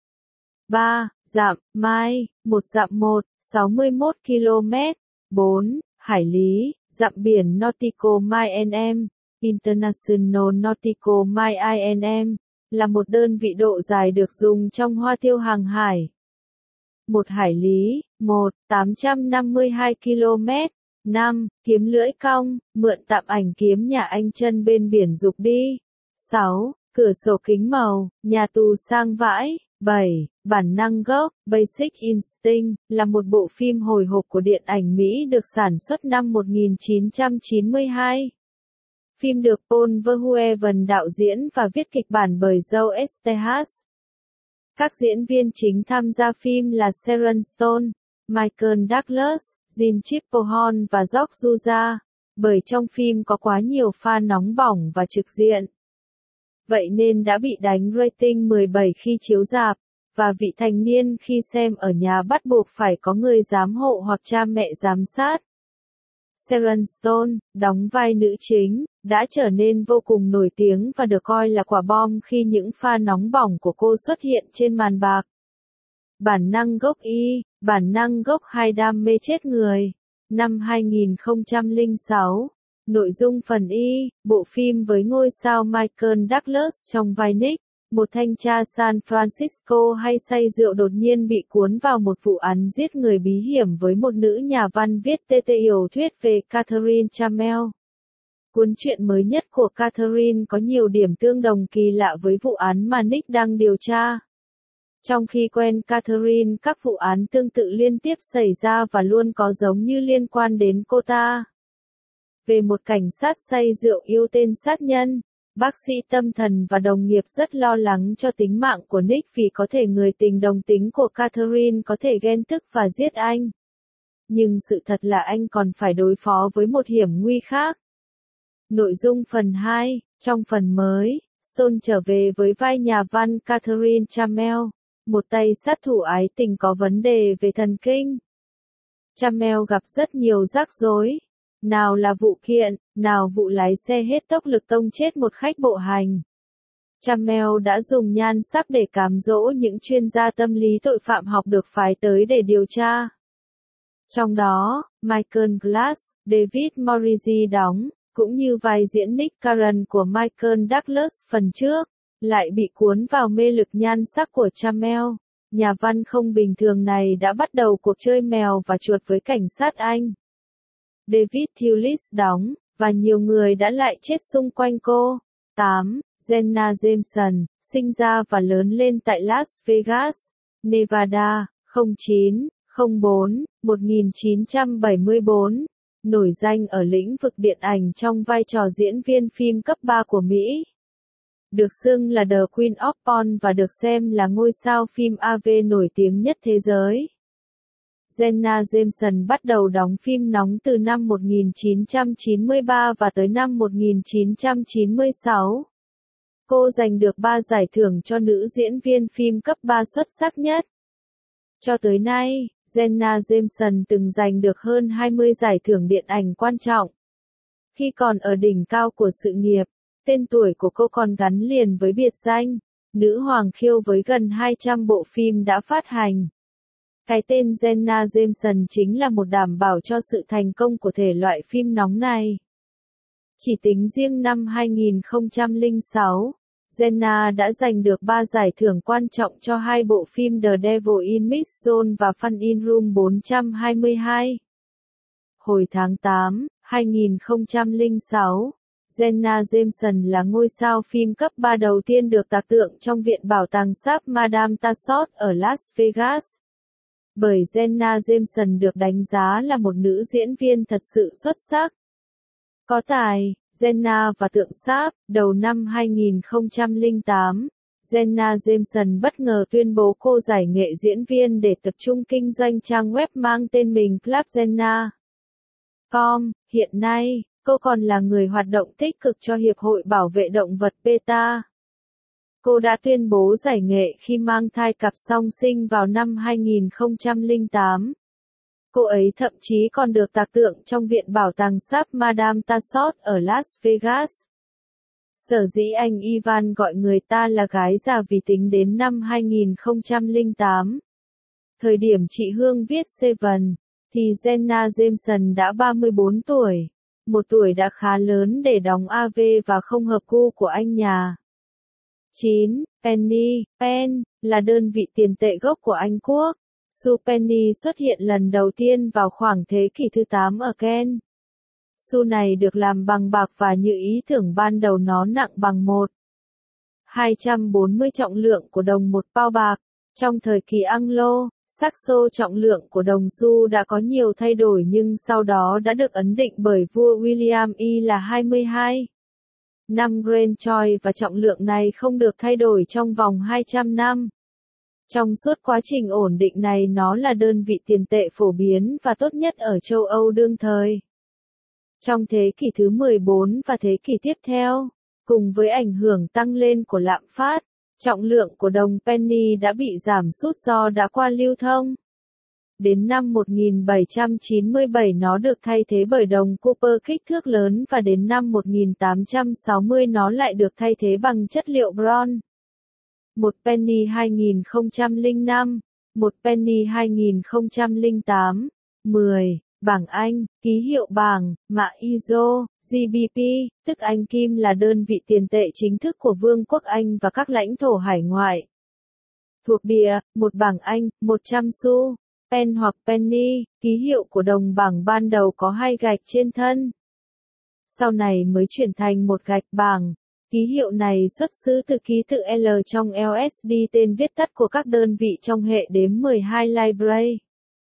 Speaker 1: ba. Dặm, Mai, một dặm một, sáu mươi mốt ki lô mét. bốn. Hải lý, dặm biển Nautical Mile en em, International Nautical Mile i en em, là một đơn vị độ dài được dùng trong hoa tiêu hàng hải. Một hải lý, một, tám trăm năm mươi hai ki lô mét. năm. Kiếm lưỡi cong, mượn tạm ảnh kiếm nhà anh chân bên biển dục đi. sáu. Cửa sổ kính màu, nhà tù sang vãi. bảy. Bản năng gốc, Basic Instinct, là một bộ phim hồi hộp của điện ảnh Mỹ được sản xuất năm một nghìn chín trăm chín mươi hai. Phim được Paul Verhoeven đạo diễn và viết kịch bản bởi Joe Estejas. Các diễn viên chính tham gia phim là Sharon Stone, Michael Douglas, Jean Chipplehorn và George Juza, bởi trong phim có quá nhiều pha nóng bỏng và trực diện. Vậy nên đã bị đánh rating mười bảy khi chiếu rạp, và vị thành niên khi xem ở nhà bắt buộc phải có người giám hộ hoặc cha mẹ giám sát. Sharon Stone, đóng vai nữ chính, đã trở nên vô cùng nổi tiếng và được coi là quả bom khi những pha nóng bỏng của cô xuất hiện trên màn bạc. Bản năng gốc Y, bản năng gốc hai đam mê chết người. Năm hai nghìn không trăm lẻ sáu. Nội dung phần Y, bộ phim với ngôi sao Michael Douglas trong vai Nick, một thanh tra San Francisco hay say rượu đột nhiên bị cuốn vào một vụ án giết người bí hiểm với một nữ nhà văn viết tê tê tiểu thuyết về Catherine Chamel. Cuốn truyện mới nhất của Catherine có nhiều điểm tương đồng kỳ lạ với vụ án mà Nick đang điều tra. Trong khi quen Catherine, các vụ án tương tự liên tiếp xảy ra và luôn có giống như liên quan đến cô ta. Về một cảnh sát say rượu yêu tên sát nhân, bác sĩ tâm thần và đồng nghiệp rất lo lắng cho tính mạng của Nick vì có thể người tình đồng tính của Catherine có thể ghen tức và giết anh. Nhưng sự thật là anh còn phải đối phó với một hiểm nguy khác. Nội dung phần hai, trong phần mới, Stone trở về với vai nhà văn Catherine Chamel, một tay sát thủ ái tình có vấn đề về thần kinh. Chamel gặp rất nhiều rắc rối. Nào là vụ kiện, nào vụ lái xe hết tốc lực tông chết một khách bộ hành. Chamel đã dùng nhan sắc để cám dỗ những chuyên gia tâm lý tội phạm học được phái tới để điều tra. Trong đó, Michael Glass, David Morrissey đóng, cũng như vai diễn Nick Karen của Michael Douglas phần trước, lại bị cuốn vào mê lực nhan sắc của Chamel. Nhà văn không bình thường này đã bắt đầu cuộc chơi mèo và chuột với cảnh sát Anh. David Thewlis đóng, và nhiều người đã lại chết xung quanh cô. tám. Jenna Jameson, sinh ra và lớn lên tại Las Vegas, Nevada, không chín không bốn một nghìn chín trăm bảy mươi bốn. nổi danh ở lĩnh vực điện ảnh trong vai trò diễn viên phim cấp ba của Mỹ. Được xưng là The Queen of Porn và được xem là ngôi sao phim a vê nổi tiếng nhất thế giới. Jenna Jameson bắt đầu đóng phim nóng từ năm một nghìn chín trăm chín mươi ba và tới năm một nghìn chín trăm chín mươi sáu. Cô giành được ba giải thưởng cho nữ diễn viên phim cấp ba xuất sắc nhất. Cho tới nay, Jenna Jameson từng giành được hơn hai mươi giải thưởng điện ảnh quan trọng. Khi còn ở đỉnh cao của sự nghiệp, tên tuổi của cô còn gắn liền với biệt danh nữ hoàng khiêu với gần hai trăm bộ phim đã phát hành. Cái tên Jenna Jameson chính là một đảm bảo cho sự thành công của thể loại phim nóng này. Chỉ tính riêng năm hai nghìn không trăm lẻ sáu, Jenna đã giành được ba giải thưởng quan trọng cho hai bộ phim The Devil in Mix Zone và Fun in Room bốn trăm hai mươi hai. Hồi tháng tám, hai nghìn không trăm lẻ sáu, Jenna Jameson là ngôi sao phim cấp ba đầu tiên được tạc tượng trong Viện Bảo tàng sáp Madame Tussauds ở Las Vegas. Bởi Jenna Jameson được đánh giá là một nữ diễn viên thật sự xuất sắc. Có tài, Jenna và tượng sáp, đầu năm hai nghìn không trăm lẻ tám, Jenna Jameson bất ngờ tuyên bố cô giải nghệ diễn viên để tập trung kinh doanh trang web mang tên mình club jenna chấm com. Hiện nay, cô còn là người hoạt động tích cực cho Hiệp hội Bảo vệ Động vật PETA. Cô đã tuyên bố giải nghệ khi mang thai cặp song sinh vào năm hai nghìn không trăm lẻ tám. Cô ấy thậm chí còn được tạc tượng trong Viện Bảo tàng sáp Madame Tussauds ở Las Vegas. Sở dĩ anh Ivan gọi người ta là gái già vì tính đến năm hai nghìn không trăm lẻ tám, thời điểm chị Hương viết Seven, thì Jenna Jameson đã ba mươi bốn tuổi, một tuổi đã khá lớn để đóng a vê và không hợp gu của anh nhà. chín. Penny, Pen, là đơn vị tiền tệ gốc của Anh Quốc. Xu penny xuất hiện lần đầu tiên vào khoảng thế kỷ thứ tám ở Kent. Xu này được làm bằng bạc và như ý tưởng ban đầu nó nặng bằng một phẩy hai bốn mươi trọng lượng của đồng một pao bạc. Trong thời kỳ Anglo, Saxo trọng lượng của đồng xu đã có nhiều thay đổi nhưng sau đó đã được ấn định bởi vua William I là hai mươi hai năm Grandchoy và trọng lượng này không được thay đổi trong vòng hai trăm năm. Trong suốt quá trình ổn định này nó là đơn vị tiền tệ phổ biến và tốt nhất ở châu Âu đương thời. Trong thế kỷ thứ mười bốn và thế kỷ tiếp theo, cùng với ảnh hưởng tăng lên của lạm phát, trọng lượng của đồng penny đã bị giảm sút do đã qua lưu thông. Đến năm một nghìn bảy trăm chín mươi bảy nó được thay thế bởi đồng copper kích thước lớn và đến năm một nghìn tám trăm sáu mươi nó lại được thay thế bằng chất liệu bronze. Một penny hai nghìn không trăm lẻ năm, một penny hai nghìn không trăm lẻ tám, mười, bảng Anh, ký hiệu bảng, mã i ét o, giê bê pê, tức Anh Kim là đơn vị tiền tệ chính thức của Vương quốc Anh và các lãnh thổ hải ngoại. Thuộc địa, một bảng Anh, một trăm xu, pen hoặc penny, ký hiệu của đồng bảng ban đầu có hai gạch trên thân. Sau này mới chuyển thành một gạch bảng. Ký hiệu này xuất xứ từ ký tự L trong lờ ét đê, tên viết tắt của các đơn vị trong hệ đếm mười hai Libre.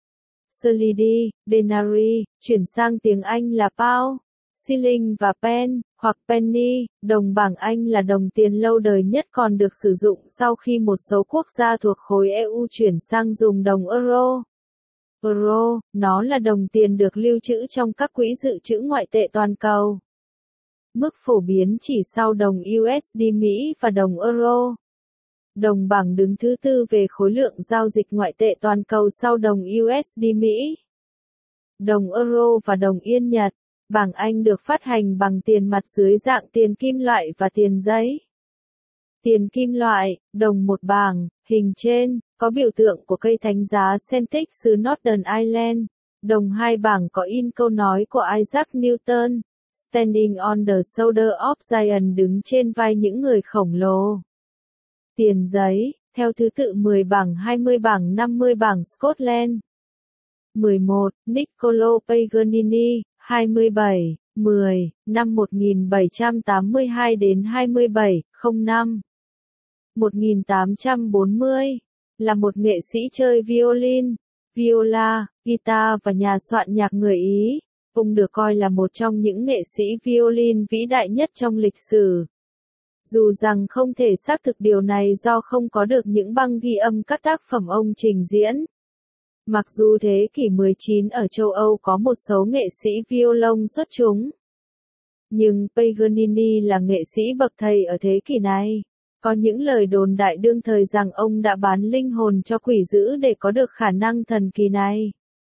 Speaker 1: Slidi, Denari, chuyển sang tiếng Anh là pound, shilling và pen, hoặc penny, đồng bảng Anh là đồng tiền lâu đời nhất còn được sử dụng sau khi một số quốc gia thuộc khối e u chuyển sang dùng đồng euro. Euro, nó là đồng tiền được lưu trữ trong các quỹ dự trữ ngoại tệ toàn cầu. Mức phổ biến chỉ sau đồng u ét đê Mỹ và đồng euro. Đồng bảng đứng thứ tư về khối lượng giao dịch ngoại tệ toàn cầu sau đồng u ét đê Mỹ. Đồng euro và đồng yên Nhật. Bảng Anh được phát hành bằng tiền mặt dưới dạng tiền kim loại và tiền giấy. Tiền kim loại, đồng một bảng, hình trên, có biểu tượng của cây thánh giá Celtic xứ Northern Ireland. Đồng hai bảng có in câu nói của Isaac Newton. Standing on the shoulder of giants, đứng trên vai những người khổng lồ. Tiền giấy, theo thứ tự mười bảng, hai mươi bảng, năm mươi bảng Scotland. mười một. Niccolo Paganini, hai mươi bảy, mười, năm một nghìn bảy trăm tám mươi hai đến hai mươi bảy, không năm. một nghìn tám trăm bốn mươi, là một nghệ sĩ chơi violin, viola, guitar và nhà soạn nhạc người Ý. Ông được coi là một trong những nghệ sĩ violin vĩ đại nhất trong lịch sử. Dù rằng không thể xác thực điều này do không có được những băng ghi âm các tác phẩm ông trình diễn. Mặc dù thế kỷ mười chín ở châu Âu có một số nghệ sĩ violon xuất chúng. Nhưng Paganini là nghệ sĩ bậc thầy ở thế kỷ này. Có những lời đồn đại đương thời rằng ông đã bán linh hồn cho quỷ dữ để có được khả năng thần kỳ này.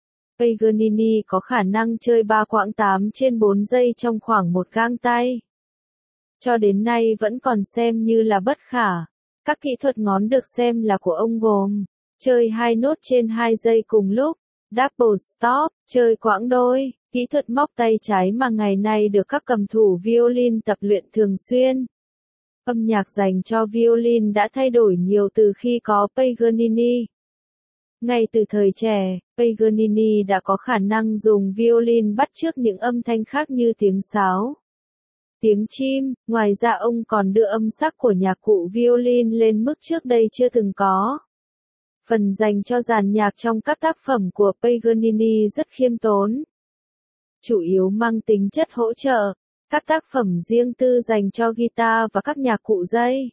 Speaker 1: Paganini có khả năng chơi ba quãng tám trên bốn giây trong khoảng một gang tay. Cho đến nay vẫn còn xem như là bất khả. Các kỹ thuật ngón được xem là của ông gồm chơi hai nốt trên hai giây cùng lúc, double stop, chơi quãng đôi, kỹ thuật móc tay trái mà ngày nay được các cầm thủ violin tập luyện thường xuyên. Âm nhạc dành cho violin đã thay đổi nhiều từ khi có Paganini. Ngay từ thời trẻ, Paganini đã có khả năng dùng violin bắt chước những âm thanh khác như tiếng sáo, tiếng chim, ngoài ra ông còn đưa âm sắc của nhạc cụ violin lên mức trước đây chưa từng có. Phần dành cho dàn nhạc trong các tác phẩm của Paganini rất khiêm tốn, chủ yếu mang tính chất hỗ trợ, các tác phẩm riêng tư dành cho guitar và các nhạc cụ dây.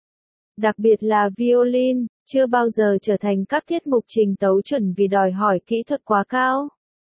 Speaker 1: Đặc biệt là violin, chưa bao giờ trở thành các tiết mục trình tấu chuẩn vì đòi hỏi kỹ thuật quá cao.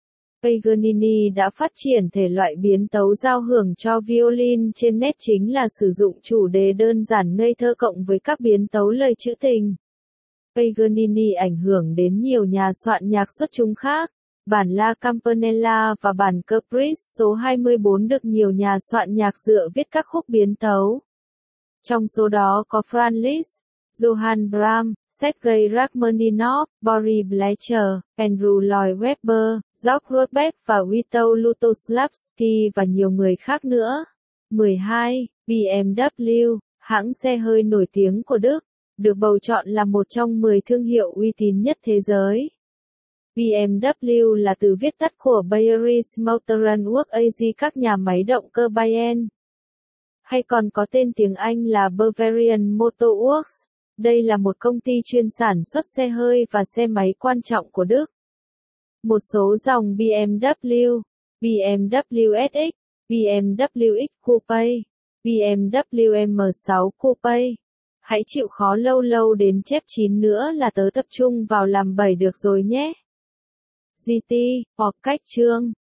Speaker 1: Paganini đã phát triển thể loại biến tấu giao hưởng cho violin trên nét chính là sử dụng chủ đề đơn giản ngây thơ cộng với các biến tấu lời trữ tình. Paganini ảnh hưởng đến nhiều nhà soạn nhạc xuất chúng khác. Bản La Campanella và bản Caprice số hai mươi bốn được nhiều nhà soạn nhạc dựa viết các khúc biến tấu. Trong số đó có Franz Liszt, Johann Brahms, Sergei Rachmaninoff, Boris Blecher, Andrew Lloyd Webber, George Rothbeck và Witold Lutosławski và nhiều người khác nữa. mười hai. bê em vê, hãng xe hơi nổi tiếng của Đức, được bầu chọn là một trong mười thương hiệu uy tín nhất thế giới. bê em vê là từ viết tắt của Bayerische Motorenwerk a giê, các nhà máy động cơ Bayern, hay còn có tên tiếng Anh là Bavarian Motor Works. Đây là một công ty chuyên sản xuất xe hơi và xe máy quan trọng của Đức. Một số dòng bê em vê, bê em vê ét ích, bê em vê X Coupe, bê em vê em sáu Coupe. Hãy chịu khó lâu lâu đến chép chín nữa là tớ tập trung vào làm bảy được rồi nhé. giê tê, hoặc cách chương.